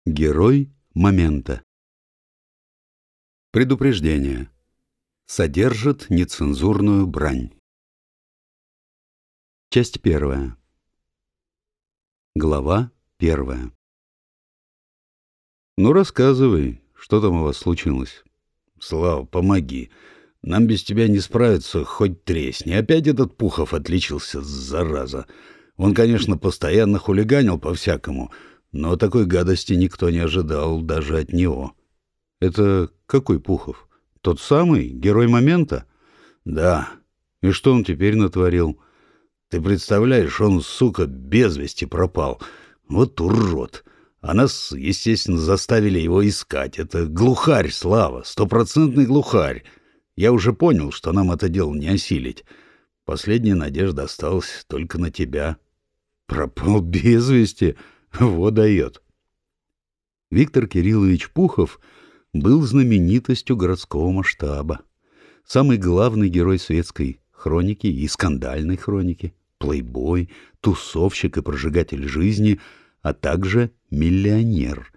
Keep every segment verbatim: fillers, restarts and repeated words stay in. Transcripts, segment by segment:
Герой момента. Предупреждение. Содержит нецензурную брань. Часть первая. Глава первая. Ну, рассказывай, что там у вас случилось? Слава, помоги. Нам без тебя не справиться, хоть тресни. Опять этот Пухов отличился, зараза. Он, конечно, постоянно хулиганил по-всякому, но такой гадости никто не ожидал даже от него. Это какой Пухов? Тот самый, герой момента? Да. И что он теперь натворил? Ты представляешь, он, сука, без вести пропал. Вот урод. А нас, естественно, заставили его искать. Это глухарь, Слава, стопроцентный глухарь. Я уже понял, что нам это дело не осилить. Последняя надежда осталась только на тебя. Пропал без вести? Вот дает. Виктор Кириллович Пухов был знаменитостью городского масштаба. Самый главный герой светской хроники и скандальной хроники, плейбой, тусовщик и прожигатель жизни, а также миллионер.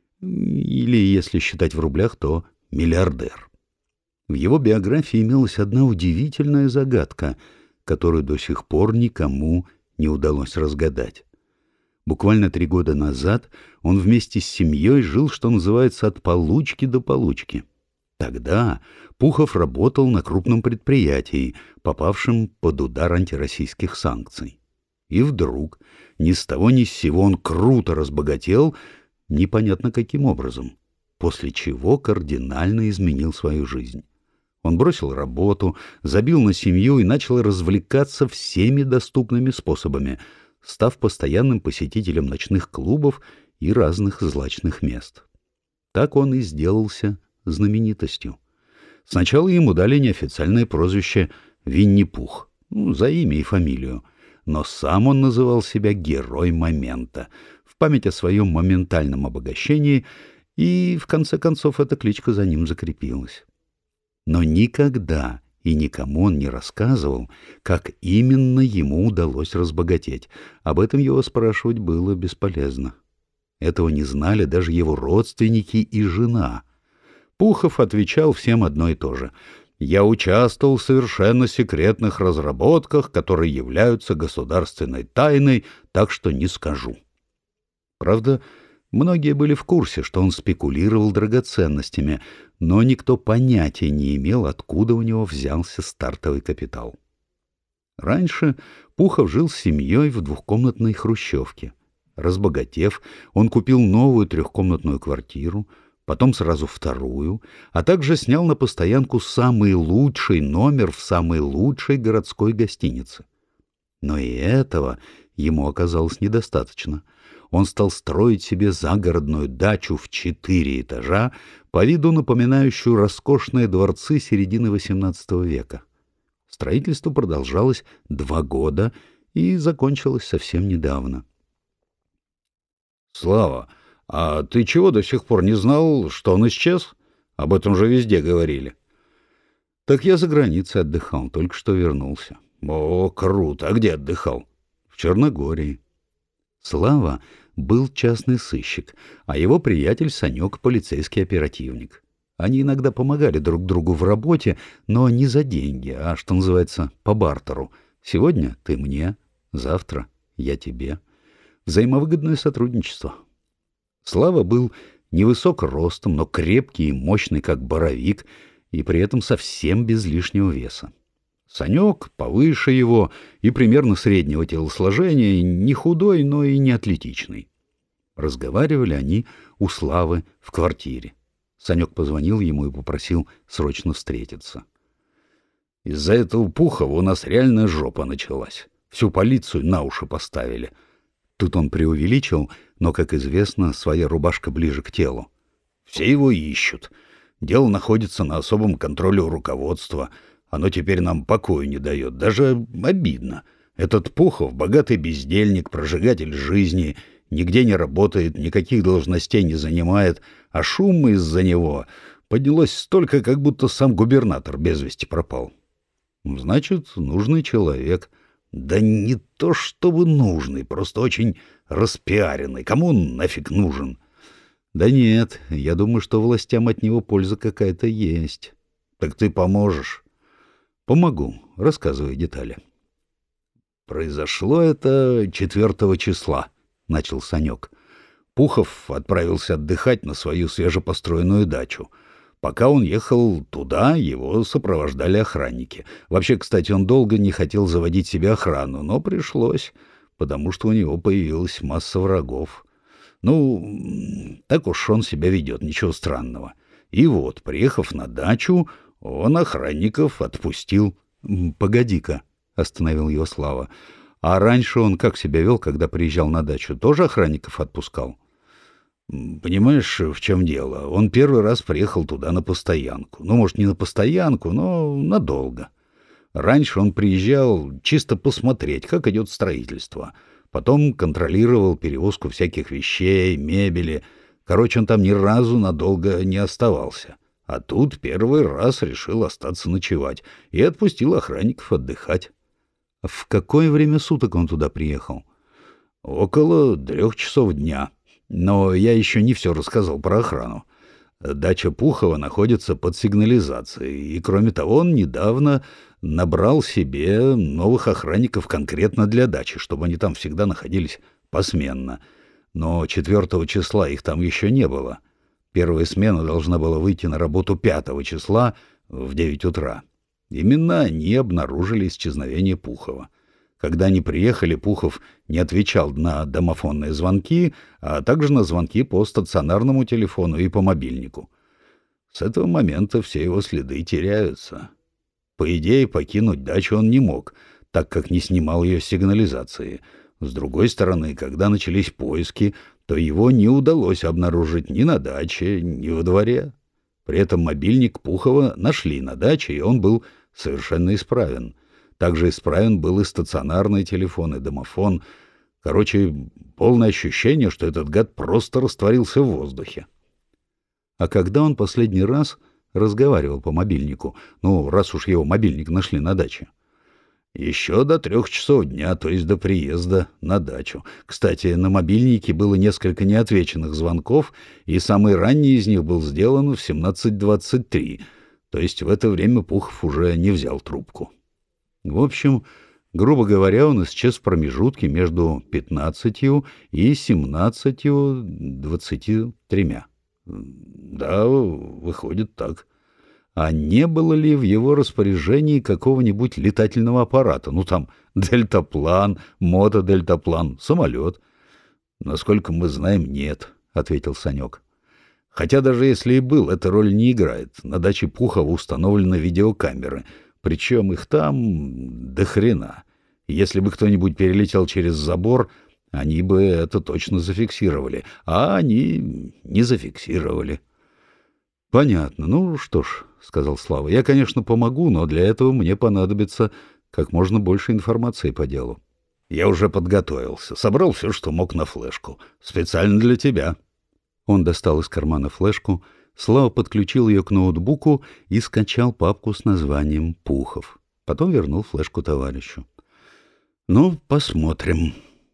Или, если считать в рублях, то миллиардер. В его биографии имелась одна удивительная загадка, которую до сих пор никому не удалось разгадать. Буквально три года назад он вместе с семьей жил, что называется, от получки до получки. Тогда Пухов работал на крупном предприятии, попавшем под удар антироссийских санкций. И вдруг, ни с того ни с сего, он круто разбогател, непонятно каким образом, после чего кардинально изменил свою жизнь. Он бросил работу, забил на семью и начал развлекаться всеми доступными способами, став постоянным посетителем ночных клубов и разных злачных мест. Так он и сделался знаменитостью. Сначала ему дали неофициальное прозвище Винни-Пух, ну, за имя и фамилию, но сам он называл себя «Герой момента» в память о своем моментальном обогащении, и, в конце концов, эта кличка за ним закрепилась. Но никогда и никому он не рассказывал, как именно ему удалось разбогатеть. Об этом его спрашивать было бесполезно. Этого не знали даже его родственники и жена. Пухов отвечал всем одно и то же. «Я участвовал в совершенно секретных разработках, которые являются государственной тайной, так что не скажу». Правда, многие были в курсе, что он спекулировал драгоценностями, но никто понятия не имел, откуда у него взялся стартовый капитал. Раньше Пухов жил с семьей в двухкомнатной хрущевке. Разбогатев, он купил новую трехкомнатную квартиру, потом сразу вторую, а также снял на постоянку самый лучший номер в самой лучшей городской гостинице. Но и этого ему оказалось недостаточно. Он стал строить себе загородную дачу в четыре этажа, по виду напоминающую роскошные дворцы середины восемнадцатого века. Строительство продолжалось два года и закончилось совсем недавно. «Слава, а ты чего до сих пор не знал, что он исчез? Об этом же везде говорили». «Так я за границей отдыхал, только что вернулся». «О, круто! А где отдыхал?» «В Черногории». Слава был частный сыщик, а его приятель Санек — полицейский оперативник. Они иногда помогали друг другу в работе, но не за деньги, а, что называется, по бартеру. Сегодня ты мне, завтра я тебе. Взаимовыгодное сотрудничество. Слава был невысок ростом, но крепкий и мощный, как боровик, и при этом совсем без лишнего веса. Санек повыше его и примерно среднего телосложения, не худой, но и не атлетичный. Разговаривали они у Славы в квартире. Санек позвонил ему и попросил срочно встретиться. «Из-за этого Пухова у нас реальная жопа началась. Всю полицию на уши поставили». Тут он преувеличил, но, как известно, своя рубашка ближе к телу. «Все его ищут. Дело находится на особом контроле у руководства. Оно теперь нам покоя не дает. Даже обидно. Этот Пухов — богатый бездельник, прожигатель жизни, нигде не работает, никаких должностей не занимает, а шум из-за него поднялось столько, как будто сам губернатор без вести пропал». «Значит, нужный человек». «Да не то чтобы нужный, просто очень распиаренный. Кому он нафиг нужен?» Да нет, я думаю, что властям от него польза какая-то есть. Так ты поможешь? Помогу. Рассказывай детали. Произошло это четвертого числа, начал Санек. Пухов отправился отдыхать на свою свежепостроенную дачу. Пока он ехал туда, его сопровождали охранники. Вообще, кстати, он долго не хотел заводить себе охрану, но пришлось, потому что у него появилась масса врагов. Ну, так уж он себя ведет, ничего странного. И вот, приехав на дачу, он охранников отпустил. — Погоди-ка, — остановил его Слава. — А раньше он как себя вел, когда приезжал на дачу? Тоже охранников отпускал? — Понимаешь, в чем дело? Он первый раз приехал туда на постоянку. Ну, может, не на постоянку, но надолго. Раньше он приезжал чисто посмотреть, как идет строительство. Потом контролировал перевозку всяких вещей, мебели. Короче, он там ни разу надолго не оставался. А тут первый раз решил остаться ночевать и отпустил охранников отдыхать. — В какое время суток он туда приехал? — Около трех часов дня. Но я еще не все рассказал про охрану. Дача Пухова находится под сигнализацией, и, кроме того, он недавно набрал себе новых охранников конкретно для дачи, чтобы они там всегда находились посменно. Но четвертого числа их там еще не было. Первая смена должна была выйти на работу пятого числа в девять утра. Именно они обнаружили исчезновение Пухова. Когда они приехали, Пухов не отвечал на домофонные звонки, а также на звонки по стационарному телефону и по мобильнику. С этого момента все его следы теряются. По идее, покинуть дачу он не мог, так как не снимал ее сигнализации. С другой стороны, когда начались поиски, то его не удалось обнаружить ни на даче, ни во дворе. При этом мобильник Пухова нашли на даче, и он был совершенно исправен. Также исправен был и стационарный телефон, и домофон. Короче, полное ощущение, что этот гад просто растворился в воздухе. А когда он последний раз разговаривал по мобильнику, ну, раз уж его мобильник нашли на даче? Еще до трех часов дня, то есть до приезда на дачу. Кстати, на мобильнике было несколько неотвеченных звонков, и самый ранний из них был сделан в семнадцать двадцать три, то есть в это время Пухов уже не взял трубку. В общем, грубо говоря, он исчез в промежутке между пятнадцатью и семнадцатью двадцатью тремя. Да, выходит так. А не было ли в его распоряжении какого-нибудь летательного аппарата? Ну, там, дельтаплан, мотодельтаплан, самолет? Насколько мы знаем, нет, — ответил Санек. Хотя даже если и был, эта роль не играет. На даче Пухова установлены видеокамеры, причем их там до хрена. Если бы кто-нибудь перелетел через забор, они бы это точно зафиксировали, а они не зафиксировали. — Понятно. Ну что ж, — сказал Слава, — я, конечно, помогу, но для этого мне понадобится как можно больше информации по делу. — Я уже подготовился, собрал все, что мог на флешку. Специально для тебя. Он достал из кармана флешку, Слава подключил ее к ноутбуку и скачал папку с названием «Пухов». Потом вернул флешку товарищу. — Ну, посмотрим.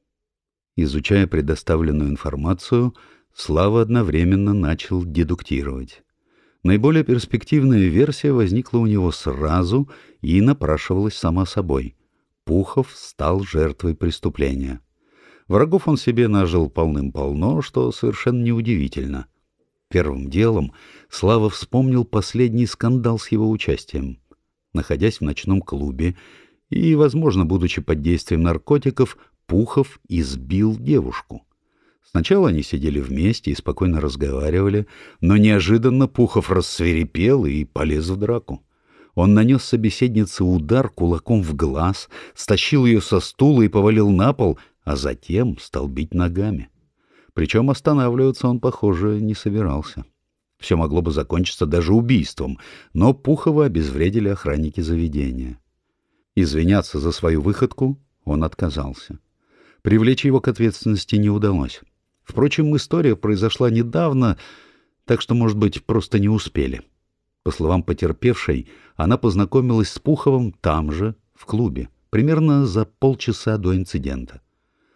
Изучая предоставленную информацию, Слава одновременно начал дедуктировать. Наиболее перспективная версия возникла у него сразу и напрашивалась сама собой. Пухов стал жертвой преступления. Врагов он себе нажил полным-полно, что совершенно неудивительно. Первым делом Слава вспомнил последний скандал с его участием. Находясь в ночном клубе и, возможно, будучи под действием наркотиков, Пухов избил девушку. Сначала они сидели вместе и спокойно разговаривали, но неожиданно Пухов рассвирепел и полез в драку. Он нанес собеседнице удар кулаком в глаз, стащил ее со стула и повалил на пол, а затем стал бить ногами. Причем останавливаться он, похоже, не собирался. Все могло бы закончиться даже убийством, но Пухова обезвредили охранники заведения. Извиняться за свою выходку он отказался. Привлечь его к ответственности не удалось. Впрочем, история произошла недавно, так что, может быть, просто не успели. По словам потерпевшей, она познакомилась с Пуховым там же, в клубе, примерно за полчаса до инцидента.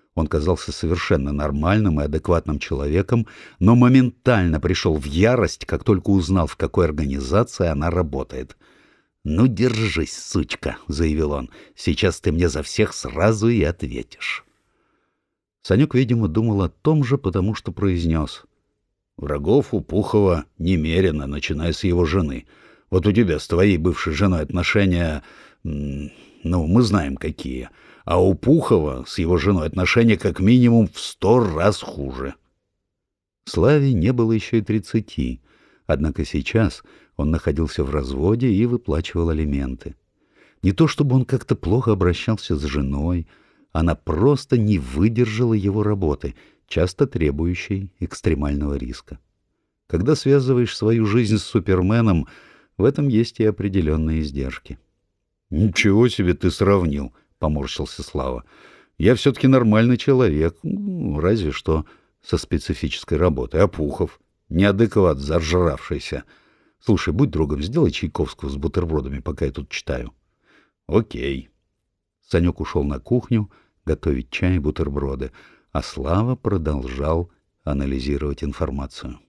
Он казался совершенно нормальным и адекватным человеком, но моментально пришел в ярость, как только узнал, в какой организации она работает. «Ну, держись, сучка», — заявил он, — «сейчас ты мне за всех сразу и ответишь». Санек, видимо, думал о том же, потому что произнес: «Врагов у Пухова немерено, начиная с его жены. Вот у тебя с твоей бывшей женой отношения, ну, мы знаем какие, а у Пухова с его женой отношения как минимум в сто раз хуже». Славе не было еще и тридцати, однако сейчас он находился в разводе и выплачивал алименты. Не то чтобы он как-то плохо обращался с женой, она просто не выдержала его работы, часто требующей экстремального риска. Когда связываешь свою жизнь с Суперменом, в этом есть и определенные издержки. «Ничего себе ты сравнил», — поморщился Слава. «Я все-таки нормальный человек, ну, разве что со специфической работой. А Пухов? Неадекват, заржравшийся. Слушай, будь другом, сделай Чайковского с бутербродами, пока я тут читаю». «Окей». Санек ушел на кухню готовить чай и бутерброды, а Слава продолжал анализировать информацию.